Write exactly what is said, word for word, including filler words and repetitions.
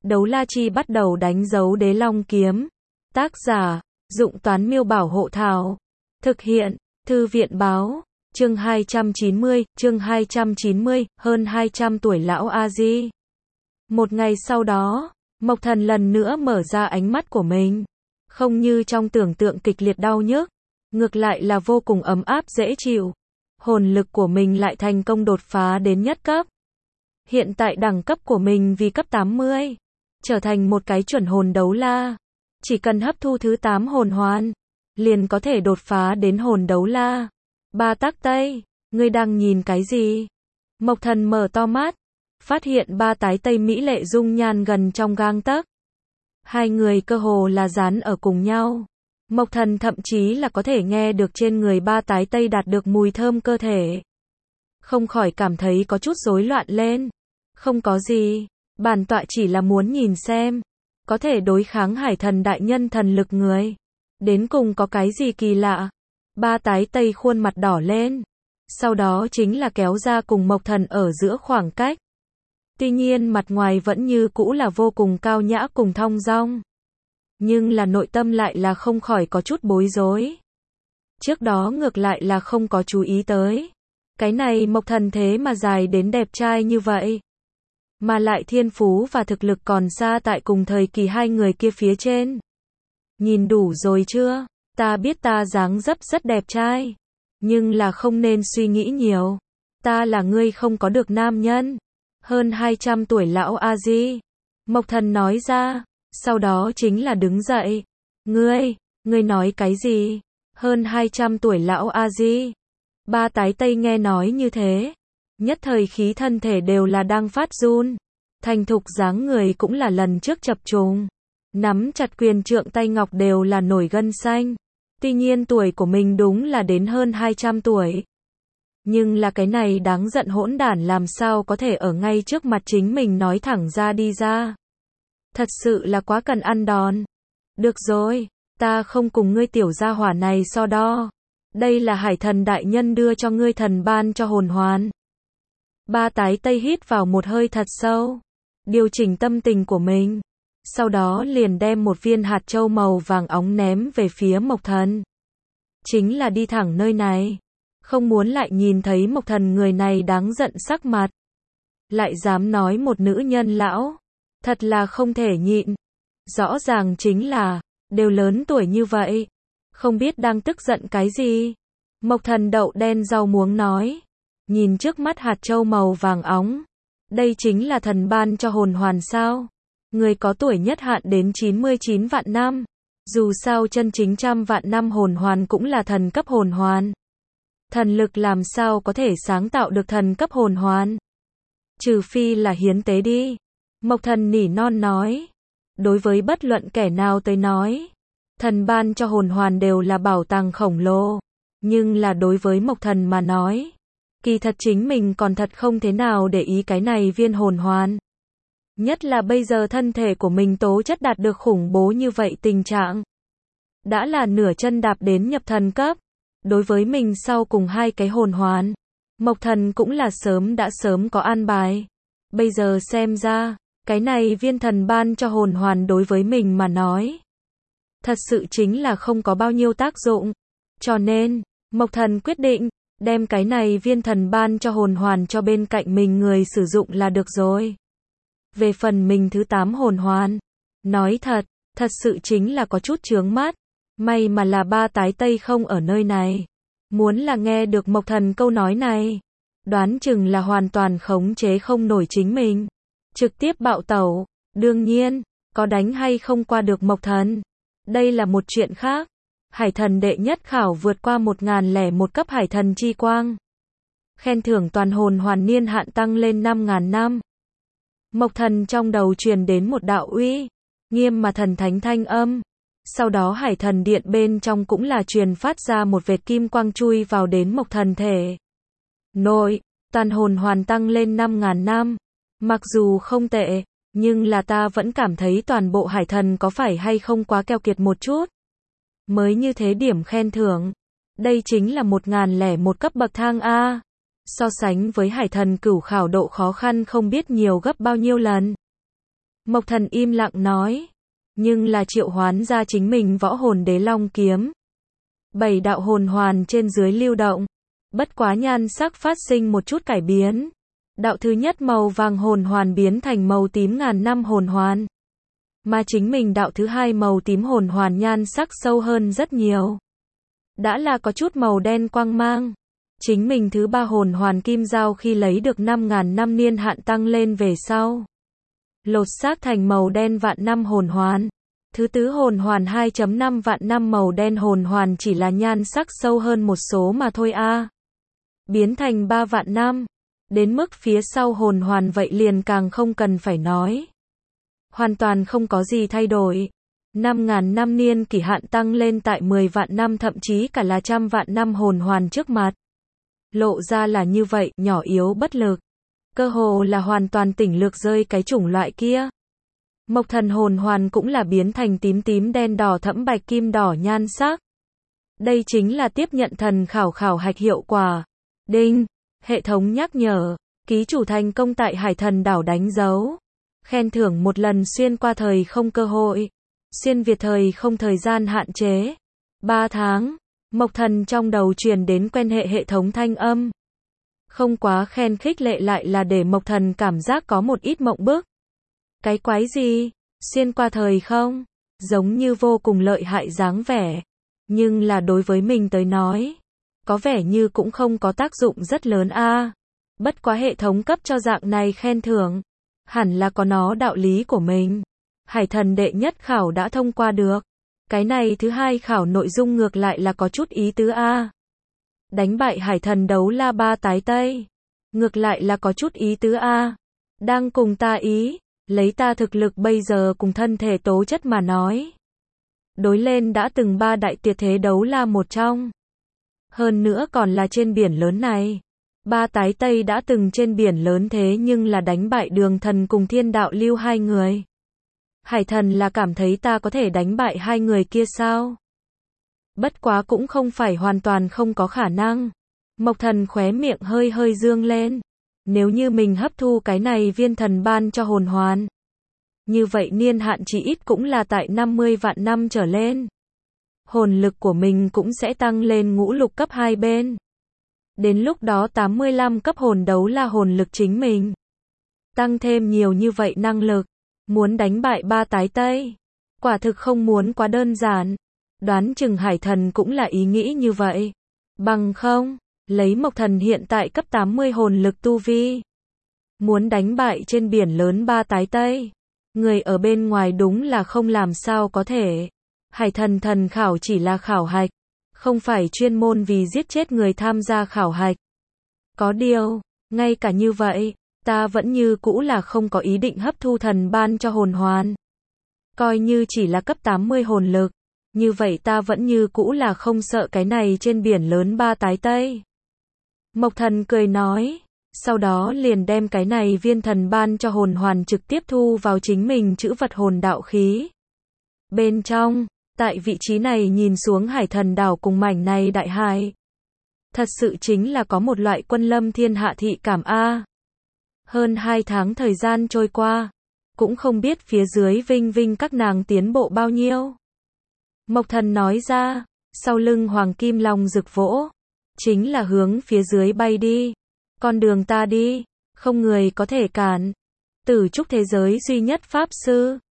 Đấu la chi bắt đầu đánh dấu đế long kiếm. Tác giả, Dụng Toán Miêu Bảo Hộ Thảo. Thực hiện, Thư viện Báo. Chương hai trăm chín mươi, chương hai trăm chín mươi, hơn hai trăm tuổi lão A-di. Một ngày sau đó, Mộc Thần lần nữa mở ra ánh mắt của mình. Không như trong tưởng tượng kịch liệt đau nhức, ngược lại là vô cùng ấm áp dễ chịu. Hồn lực của mình lại thành công đột phá đến nhất cấp. Hiện tại đẳng cấp của mình vì cấp tám mươi, trở thành một cái chuẩn hồn đấu la. Chỉ cần hấp thu thứ tám hồn hoàn, liền có thể đột phá đến hồn đấu la. Ba Tắc Tây, ngươi đang nhìn cái gì? Mộc Thần mở to mắt, phát hiện ba tái Tây mỹ lệ dung nhan gần trong gang tấc. Hai người cơ hồ là dán ở cùng nhau. Mộc Thần thậm chí là có thể nghe được trên người ba tái Tây đạt được mùi thơm cơ thể. Không khỏi cảm thấy có chút rối loạn lên. Không có gì, bản tọa chỉ là muốn nhìn xem, có thể đối kháng Hải Thần đại nhân thần lực người, đến cùng có cái gì kỳ lạ. Ba tái Tây khuôn mặt đỏ lên, sau đó chính là kéo ra cùng Mộc Thần ở giữa khoảng cách. Tuy nhiên mặt ngoài vẫn như cũ là vô cùng cao nhã cùng thong dong, nhưng là nội tâm lại là không khỏi có chút bối rối. Trước đó ngược lại là không có chú ý tới, cái này Mộc Thần thế mà dài đến đẹp trai như vậy, mà lại thiên phú và thực lực còn xa tại cùng thời kỳ hai người kia phía trên. Nhìn đủ rồi chưa? Ta biết ta dáng dấp rất đẹp trai, nhưng là không nên suy nghĩ nhiều. Ta là ngươi không có được nam nhân. Hơn hai trăm tuổi lão A-di. Mộc Thần nói ra, sau đó chính là đứng dậy. Ngươi, ngươi nói cái gì? Hơn hai trăm tuổi lão A-di. Ba tái Tây nghe nói như thế, nhất thời khí thân thể đều là đang phát run. Thành thục dáng người cũng là lần trước chập trùng. Nắm chặt quyền trượng tay ngọc đều là nổi gân xanh. Tuy nhiên tuổi của mình đúng là đến hơn hai trăm tuổi. Nhưng là cái này đáng giận hỗn đản làm sao có thể ở ngay trước mặt chính mình nói thẳng ra đi ra. Thật sự là quá cần ăn đòn. Được rồi, ta không cùng ngươi tiểu gia hỏa này so đo. Đây là Hải Thần đại nhân đưa cho ngươi thần ban cho hồn hoàn. Ba tái Tây hít vào một hơi thật sâu, điều chỉnh tâm tình của mình. Sau đó liền đem một viên hạt châu màu vàng óng ném về phía Mộc Thần. Chính là đi thẳng nơi này. Không muốn lại nhìn thấy Mộc Thần người này đáng giận sắc mặt. Lại dám nói một nữ nhân lão. Thật là không thể nhịn. Rõ ràng chính là, đều lớn tuổi như vậy. Không biết đang tức giận cái gì. Mộc Thần đậu đen rau muống nói. Nhìn trước mắt hạt châu màu vàng óng. Đây chính là thần ban cho hồn hoàn sao? Người có tuổi nhất hạn đến chín mươi chín vạn năm. Dù sao chân chính trăm vạn năm hồn hoàn cũng là thần cấp hồn hoàn. Thần lực làm sao có thể sáng tạo được thần cấp hồn hoàn? Trừ phi là hiến tế đi. Mộc Thần nỉ non nói. Đối với bất luận kẻ nào tới nói, thần ban cho hồn hoàn đều là bảo tàng khổng lồ. Nhưng là đối với Mộc Thần mà nói, kỳ thật chính mình còn thật không thế nào để ý cái này viên hồn hoàn. Nhất là bây giờ thân thể của mình tố chất đạt được khủng bố như vậy tình trạng. Đã là nửa chân đạp đến nhập thần cấp. Đối với mình sau cùng hai cái hồn hoàn, Mộc Thần cũng là sớm đã sớm có an bài. Bây giờ xem ra, cái này viên thần ban cho hồn hoàn đối với mình mà nói, thật sự chính là không có bao nhiêu tác dụng. Cho nên, Mộc Thần quyết định, đem cái này viên thần ban cho hồn hoàn cho bên cạnh mình người sử dụng là được rồi. Về phần mình thứ tám hồn hoàn, nói thật, thật sự chính là có chút chướng mắt. May mà là ba tái Tây không ở nơi này. Muốn là nghe được Mộc Thần câu nói này, đoán chừng là hoàn toàn khống chế không nổi chính mình. Trực tiếp bạo tẩu. Đương nhiên, có đánh hay không qua được Mộc Thần, đây là một chuyện khác. Hải Thần đệ nhất khảo vượt qua một nghìn lẻ một cấp Hải Thần chi quang. Khen thưởng toàn hồn hoàn niên hạn tăng lên năm nghìn năm. Mộc Thần trong đầu truyền đến một đạo uy nghiêm mà thần thánh thanh âm. Sau đó Hải Thần điện bên trong cũng là truyền phát ra một vệt kim quang chui vào đến Mộc Thần thể. Nội, toàn hồn hoàn tăng lên năm nghìn năm. Mặc dù không tệ, nhưng là ta vẫn cảm thấy toàn bộ Hải Thần có phải hay không quá keo kiệt một chút. Mới như thế điểm khen thưởng. Đây chính là một nghìn lẻ một cấp bậc thang A. So sánh với Hải Thần cửu khảo độ khó khăn không biết nhiều gấp bao nhiêu lần. Mộc Thần im lặng nói. Nhưng là triệu hoán ra chính mình võ hồn đế long kiếm. Bảy đạo hồn hoàn trên dưới lưu động. Bất quá nhan sắc phát sinh một chút cải biến. Đạo thứ nhất màu vàng hồn hoàn biến thành màu tím ngàn năm hồn hoàn. Mà chính mình đạo thứ hai màu tím hồn hoàn nhan sắc sâu hơn rất nhiều. Đã là có chút màu đen quang mang. Chính mình thứ ba hồn hoàn kim giao khi lấy được năm ngàn năm niên hạn tăng lên về sau. Lột xác thành màu đen vạn năm hồn hoàn. Thứ tứ hồn hoàn hai phẩy năm vạn năm màu đen hồn hoàn chỉ là nhan sắc sâu hơn một số mà thôi a. À. Biến thành ba vạn năm. Đến mức phía sau hồn hoàn vậy liền càng không cần phải nói. Hoàn toàn không có gì thay đổi. năm ngàn năm niên kỷ hạn tăng lên tại mười vạn năm thậm chí cả là trăm vạn năm hồn hoàn trước mặt. Lộ ra là như vậy, nhỏ yếu bất lực. Cơ hồ là hoàn toàn tỉnh lược rơi cái chủng loại kia. Mộc Thần hồn hoàn cũng là biến thành tím tím đen đỏ thẫm bạch kim đỏ nhan sắc. Đây chính là tiếp nhận thần khảo khảo hạch hiệu quả. Đinh, hệ thống nhắc nhở, ký chủ thành công tại Hải Thần đảo đánh dấu. Khen thưởng một lần xuyên qua thời không cơ hội. Xuyên việt thời không thời gian hạn chế. ba tháng. Mộc Thần trong đầu truyền đến quen hệ hệ thống thanh âm. Không quá khen khích lệ lại là để Mộc Thần cảm giác có một ít mộng bức. Cái quái gì? Xuyên qua thời không? Giống như vô cùng lợi hại dáng vẻ. Nhưng là đối với mình tới nói. Có vẻ như cũng không có tác dụng rất lớn a. À. Bất quá hệ thống cấp cho dạng này khen thưởng. Hẳn là có nó đạo lý của mình. Hải Thần đệ nhất khảo đã thông qua được. Cái này thứ hai khảo nội dung ngược lại là có chút ý tứ a. À. Đánh bại Hải Thần đấu la ba tái tây. Ngược lại là có chút ý tứ a. À. Đang cùng ta ý. Lấy ta thực lực bây giờ cùng thân thể tố chất mà nói. Đối lên đã từng ba đại tuyệt thế đấu la một trong. Hơn nữa còn là trên biển lớn này. Ba tái tây đã từng trên biển lớn thế nhưng là đánh bại Đường Thần cùng Thiên Đạo Lưu hai người. Hải Thần là cảm thấy ta có thể đánh bại hai người kia sao? Bất quá cũng không phải hoàn toàn không có khả năng. Mộc Thần khóe miệng hơi hơi dương lên. Nếu như mình hấp thu cái này viên thần ban cho hồn hoàn. Như vậy niên hạn chỉ ít cũng là tại năm mươi vạn năm trở lên. Hồn lực của mình cũng sẽ tăng lên ngũ lục cấp hai bên. Đến lúc đó tám mươi lăm cấp hồn đấu là hồn lực chính mình. Tăng thêm nhiều như vậy năng lực. Muốn đánh bại ba tái tây. Quả thực không muốn quá đơn giản. Đoán chừng Hải Thần cũng là ý nghĩ như vậy. Bằng không, lấy Mộc Thần hiện tại cấp tám mươi hồn lực tu vi. Muốn đánh bại trên biển lớn ba tái tây. Người ở bên ngoài đúng là không làm sao có thể. Hải Thần thần khảo chỉ là khảo hạch. Không phải chuyên môn vì giết chết người tham gia khảo hạch. Có điều, ngay cả như vậy, ta vẫn như cũ là không có ý định hấp thu thần ban cho hồn hoàn. Coi như chỉ là cấp tám mươi hồn lực. Như vậy ta vẫn như cũ là không sợ cái này trên biển lớn ba tái tây. Mộc Thần cười nói. Sau đó liền đem cái này viên thần ban cho hồn hoàn trực tiếp thu vào chính mình trữ vật hồn đạo khí. Bên trong, tại vị trí này nhìn xuống Hải Thần đảo cùng mảnh này đại hải. Thật sự chính là có một loại quân lâm thiên hạ thị cảm a. Hơn hai tháng thời gian trôi qua, cũng không biết phía dưới Vinh Vinh các nàng tiến bộ bao nhiêu. Mộc Thần nói ra, sau lưng Hoàng Kim Long rực vỗ, chính là hướng phía dưới bay đi. Con đường ta đi, không người có thể cản. Tử trúc thế giới duy nhất pháp sư,